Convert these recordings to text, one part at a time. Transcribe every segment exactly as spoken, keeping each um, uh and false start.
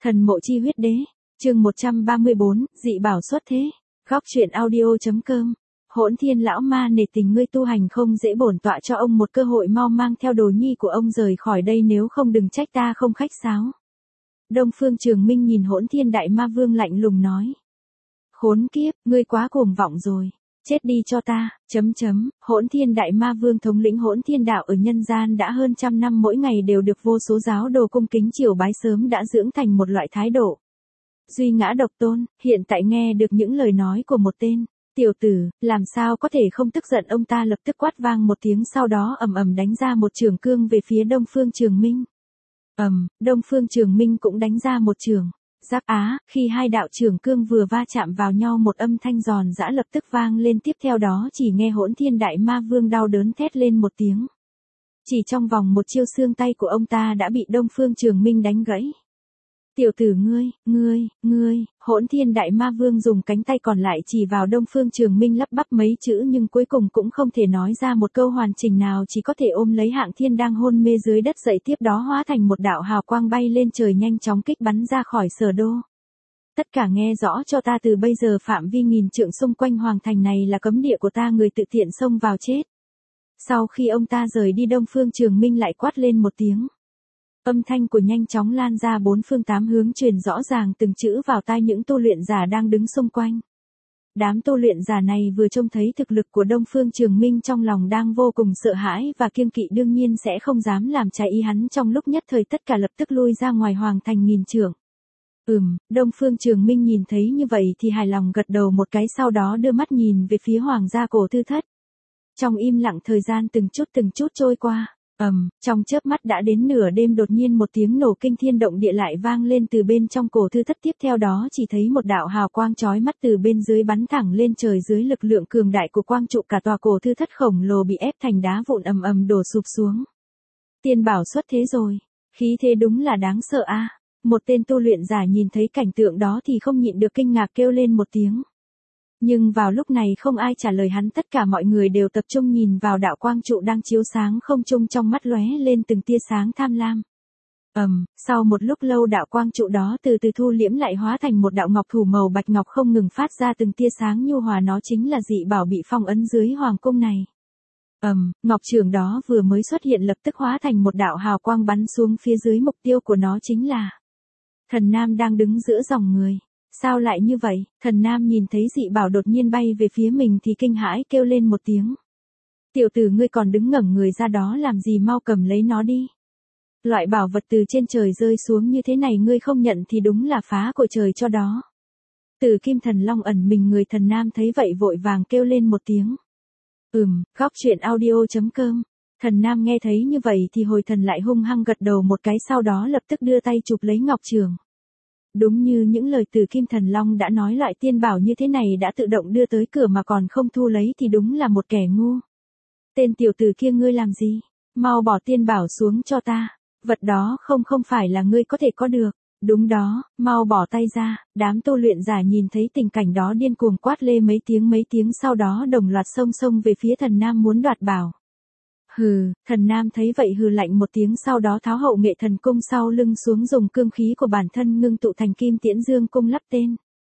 Thần mộ chi huyết đế, chương một trăm ba mươi bốn, dị bảo xuất thế. Góc truyện audio.com. Hỗn Thiên lão ma nể tình ngươi tu hành không dễ, bổn tọa cho ông một cơ hội mau mang theo đồ nhi của ông rời khỏi đây, nếu không đừng trách ta không khách sáo. Đông Phương Trường Minh nhìn Hỗn Thiên đại ma vương lạnh lùng nói. Khốn kiếp, ngươi quá cuồng vọng rồi. Chết đi cho ta, chấm chấm, Hỗn Thiên đại ma vương thống lĩnh Hỗn Thiên đạo ở nhân gian đã hơn trăm năm, mỗi ngày đều được vô số giáo đồ cung kính triều bái, sớm đã dưỡng thành một loại thái độ duy ngã độc tôn. Hiện tại nghe được những lời nói của một tên tiểu tử, làm sao có thể không tức giận. Ông ta lập tức quát vang một tiếng, sau đó ầm ầm đánh ra một chưởng cương về phía Đông Phương Trường Minh. Ầm, Đông Phương Trường Minh cũng đánh ra một chưởng. Giáp á, khi hai đạo chưởng cương vừa va chạm vào nhau, một âm thanh giòn giã lập tức vang lên, tiếp theo đó chỉ nghe Hỗn Thiên đại ma vương đau đớn thét lên một tiếng. Chỉ trong vòng một chiêu, xương tay của ông ta đã bị Đông Phương Trường Minh đánh gãy. Tiểu tử ngươi, ngươi, ngươi, Hỗn Thiên đại ma vương dùng cánh tay còn lại chỉ vào Đông Phương Trường Minh, lắp bắp mấy chữ nhưng cuối cùng cũng không thể nói ra một câu hoàn chỉnh nào, chỉ có thể ôm lấy Hạng Thiên đang hôn mê dưới đất dậy, tiếp đó hóa thành một đạo hào quang bay lên trời, nhanh chóng kích bắn ra khỏi sở đô. Tất cả nghe rõ cho ta, từ bây giờ phạm vi nghìn trượng xung quanh hoàng thành này là cấm địa của ta, người tự tiện xông vào chết. Sau khi ông ta rời đi, Đông Phương Trường Minh lại quát lên một tiếng. Âm thanh của nhanh chóng lan ra bốn phương tám hướng, truyền rõ ràng từng chữ vào tai những tu luyện giả đang đứng xung quanh. Đám tu luyện giả này vừa trông thấy thực lực của Đông Phương Trường Minh, trong lòng đang vô cùng sợ hãi và kiêng kỵ, đương nhiên sẽ không dám làm trái ý hắn. Trong lúc nhất thời tất cả lập tức lui ra ngoài hoàng thành nghìn trượng. Ừm, Đông Phương Trường Minh nhìn thấy như vậy thì hài lòng gật đầu một cái, sau đó đưa mắt nhìn về phía hoàng gia Cổ Thư Thất. Trong im lặng, thời gian từng chút từng chút trôi qua. Ầm, um, trong chớp mắt đã đến nửa đêm, đột nhiên một tiếng nổ kinh thiên động địa lại vang lên từ bên trong Cổ Thư Thất, tiếp theo đó chỉ thấy một đạo hào quang chói mắt từ bên dưới bắn thẳng lên trời, dưới lực lượng cường đại của quang trụ, cả tòa Cổ Thư Thất khổng lồ bị ép thành đá vụn, ầm ầm đổ sụp xuống. Tiên bảo xuất thế rồi, khí thế đúng là đáng sợ a. À. Một tên tu luyện giả nhìn thấy cảnh tượng đó thì không nhịn được kinh ngạc kêu lên một tiếng. Nhưng vào lúc này không ai trả lời hắn, tất cả mọi người đều tập trung nhìn vào đạo quang trụ đang chiếu sáng không trung, trong mắt lóe lên từng tia sáng tham lam. Ầm, um, sau một lúc lâu đạo quang trụ đó từ từ thu liễm lại, hóa thành một đạo ngọc thủ màu bạch ngọc không ngừng phát ra từng tia sáng nhu hòa, nó chính là dị bảo bị phong ấn dưới hoàng cung này. Ầm, um, ngọc trường đó vừa mới xuất hiện lập tức hóa thành một đạo hào quang bắn xuống phía dưới, mục tiêu của nó chính là Thần Nam đang đứng giữa dòng người. Sao lại như vậy? Thần Nam nhìn thấy dị bảo đột nhiên bay về phía mình thì kinh hãi kêu lên một tiếng. Tiểu tử, ngươi còn đứng ngẩng người ra đó làm gì, mau cầm lấy nó đi. Loại bảo vật từ trên trời rơi xuống như thế này ngươi không nhận thì đúng là phá của trời cho đó. Tử Kim Thần Long ẩn mình người. Thần Nam thấy vậy vội vàng kêu lên một tiếng. Ừm, góc truyện audio.com. Thần Nam nghe thấy như vậy thì hồi thần lại, hung hăng gật đầu một cái, sau đó lập tức đưa tay chụp lấy ngọc trường. Đúng như những lời Tử Kim Thần Long đã nói, loại tiên bảo như thế này đã tự động đưa tới cửa mà còn không thu lấy thì đúng là một kẻ ngu. Tên tiểu tử kia, ngươi làm gì? Mau bỏ tiên bảo xuống cho ta. Vật đó không không phải là ngươi có thể có được. Đúng đó, mau bỏ tay ra. Đám tu luyện giả nhìn thấy tình cảnh đó điên cuồng quát lê mấy tiếng mấy tiếng, sau đó đồng loạt xông xông về phía Thần Nam muốn đoạt bảo. Hừ, Thần Nam thấy vậy hừ lạnh một tiếng, sau đó tháo hậu nghệ thần cung sau lưng xuống, dùng cương khí của bản thân ngưng tụ thành Kim Tiễn Dương cung lắp tên.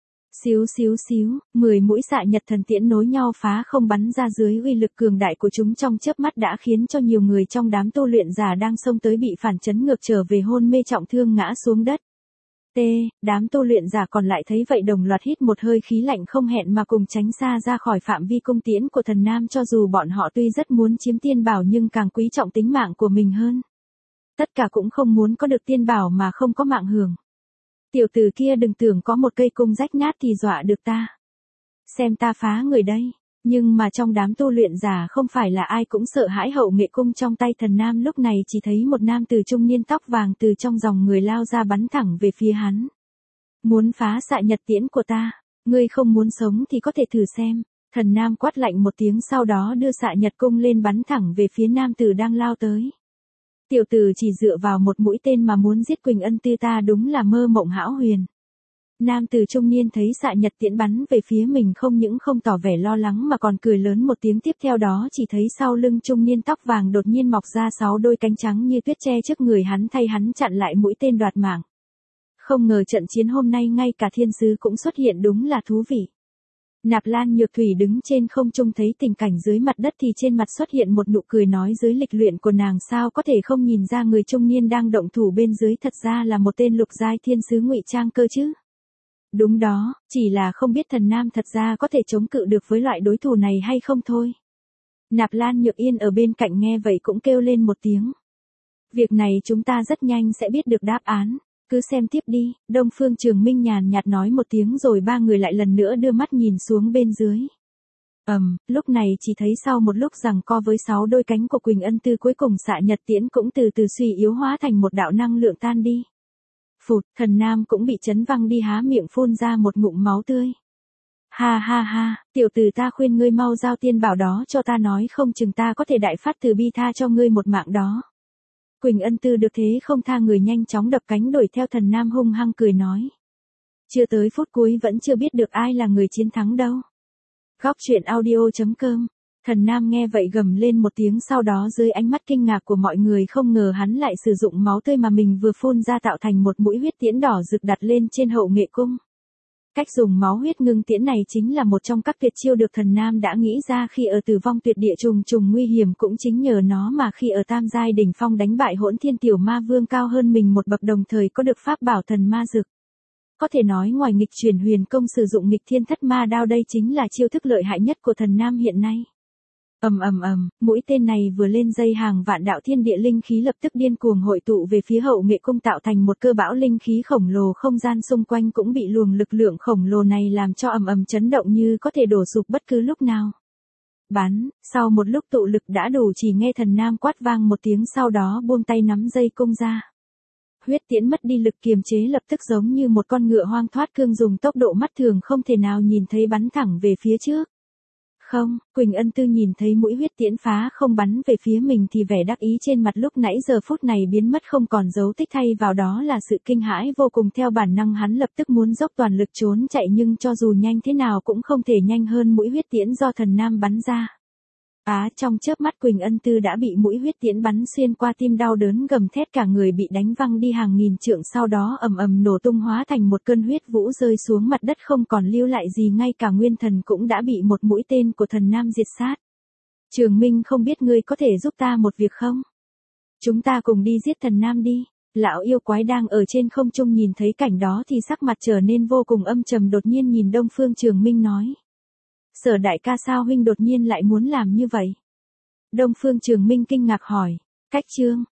Xíu xíu xíu, mười mũi xạ nhật thần tiễn nối nhau phá không bắn ra, dưới uy lực cường đại của chúng trong chớp mắt đã khiến cho nhiều người trong đám tu luyện giả đang xông tới bị phản chấn ngược trở về, hôn mê trọng thương ngã xuống đất. T, đám tu luyện giả còn lại thấy vậy đồng loạt hít một hơi khí lạnh, không hẹn mà cùng tránh xa ra khỏi phạm vi cung tiễn của Thần Nam, cho dù bọn họ tuy rất muốn chiếm tiên bảo nhưng càng quý trọng tính mạng của mình hơn. Tất cả cũng không muốn có được tiên bảo mà không có mạng hưởng. Tiểu tử kia, đừng tưởng có một cây cung rách nát thì dọa được ta. Xem ta phá người đây. Nhưng mà trong đám tu luyện giả không phải là ai cũng sợ hãi hậu nghệ cung trong tay Thần Nam. Lúc này chỉ thấy một nam tử trung niên tóc vàng từ trong dòng người lao ra, bắn thẳng về phía hắn. Muốn phá xạ nhật tiễn của ta? Ngươi không muốn sống thì có thể thử xem. Thần Nam quát lạnh một tiếng, sau đó đưa xạ nhật cung lên bắn thẳng về phía nam tử đang lao tới. Tiểu tử chỉ dựa vào một mũi tên mà muốn giết Quỳnh Ân Tư ta, đúng là mơ mộng hão huyền. Nam tử trung niên thấy xạ nhật tiễn bắn về phía mình không những không tỏ vẻ lo lắng mà còn cười lớn một tiếng, tiếp theo đó chỉ thấy sau lưng trung niên tóc vàng đột nhiên mọc ra sáu đôi cánh trắng như tuyết che trước người hắn, thay hắn chặn lại mũi tên đoạt mạng. Không ngờ trận chiến hôm nay ngay cả thiên sứ cũng xuất hiện, đúng là thú vị. Nạp Lan Nhược Thủy đứng trên không trung thấy tình cảnh dưới mặt đất thì trên mặt xuất hiện một nụ cười, nói dưới lịch luyện của nàng sao có thể không nhìn ra người trung niên đang động thủ bên dưới thật ra là một tên lục giai thiên sứ ngụy trang cơ chứ. Đúng đó, chỉ là không biết thần nam thật ra có thể chống cự được với loại đối thủ này hay không thôi. Nạp Lan Nhược Yên ở bên cạnh nghe vậy cũng kêu lên một tiếng. Việc này chúng ta rất nhanh sẽ biết được đáp án. Cứ xem tiếp đi, Đông Phương Trường Minh nhàn nhạt nói một tiếng rồi ba người lại lần nữa đưa mắt nhìn xuống bên dưới. Ầm, um, lúc này chỉ thấy sau một lúc giằng co với sáu đôi cánh của Quỳnh Ân Tư cuối cùng xạ nhật tiễn cũng từ từ suy yếu hóa thành một đạo năng lượng tan đi. Phụt, thần nam cũng bị chấn văng đi, há miệng phun ra một ngụm máu tươi. Ha ha ha, tiểu tử, ta khuyên ngươi mau giao tiên bảo đó cho ta, nói không chừng ta có thể đại phát từ bi tha cho ngươi một mạng đó. Quỳnh Ân Tư được thế không tha người nhanh chóng đập cánh đuổi theo thần nam, hung hăng cười nói. Chưa tới phút cuối vẫn chưa biết được ai là người chiến thắng đâu. Góc truyện audio chấm com. Thần nam nghe vậy gầm lên một tiếng, sau đó dưới ánh mắt kinh ngạc của mọi người không ngờ hắn lại sử dụng máu tươi mà mình vừa phun ra tạo thành một mũi huyết tiễn đỏ rực đặt lên trên hậu nghệ cung. Cách dùng máu huyết ngưng tiễn này chính là một trong các tuyệt chiêu được thần nam đã nghĩ ra khi ở Tử Vong Tuyệt Địa trùng trùng nguy hiểm, cũng chính nhờ nó mà khi ở Tam giai đỉnh phong đánh bại Hỗn Thiên Tiểu Ma Vương cao hơn mình một bậc, đồng thời có được pháp bảo thần ma dực. Có thể nói ngoài nghịch chuyển huyền công sử dụng nghịch thiên thất ma đao, đây chính là chiêu thức lợi hại nhất của thần nam hiện nay. Ầm ầm ầm, mũi tên này vừa lên dây, hàng vạn đạo thiên địa linh khí lập tức điên cuồng hội tụ về phía hậu nghệ cung tạo thành một cơ bão linh khí khổng lồ, không gian xung quanh cũng bị luồng lực lượng khổng lồ này làm cho ầm ầm chấn động như có thể đổ sụp bất cứ lúc nào. Bắn, sau một lúc tụ lực đã đủ, chỉ nghe thần nam quát vang một tiếng, sau đó buông tay nắm dây cung ra. Huyết tiễn mất đi lực kiềm chế, lập tức giống như một con ngựa hoang thoát cương, dùng tốc độ mắt thường không thể nào nhìn thấy bắn thẳng về phía trước. Không, Quỳnh Ân Tư nhìn thấy mũi huyết tiễn phá không bắn về phía mình thì vẻ đắc ý trên mặt lúc nãy giờ phút này biến mất không còn dấu tích, thay vào đó là sự kinh hãi vô cùng. Theo bản năng hắn lập tức muốn dốc toàn lực trốn chạy, nhưng cho dù nhanh thế nào cũng không thể nhanh hơn mũi huyết tiễn do thần nam bắn ra. Á, trong chớp mắt Quỳnh Ân Tư đã bị mũi huyết tiễn bắn xuyên qua tim, đau đớn gầm thét, cả người bị đánh văng đi hàng nghìn trượng, sau đó ầm ầm nổ tung hóa thành một cơn huyết vũ rơi xuống mặt đất, không còn lưu lại gì, ngay cả nguyên thần cũng đã bị một mũi tên của thần nam diệt sát. Trường Minh, không biết ngươi có thể giúp ta một việc không? Chúng ta cùng đi giết thần nam đi. Lão yêu quái đang ở trên không trung nhìn thấy cảnh đó thì sắc mặt trở nên vô cùng âm trầm, đột nhiên nhìn Đông Phương Trường Minh nói. Sở đại ca, sao huynh đột nhiên lại muốn làm như vậy? Đông Phương Trường Minh kinh ngạc hỏi. Cách chương,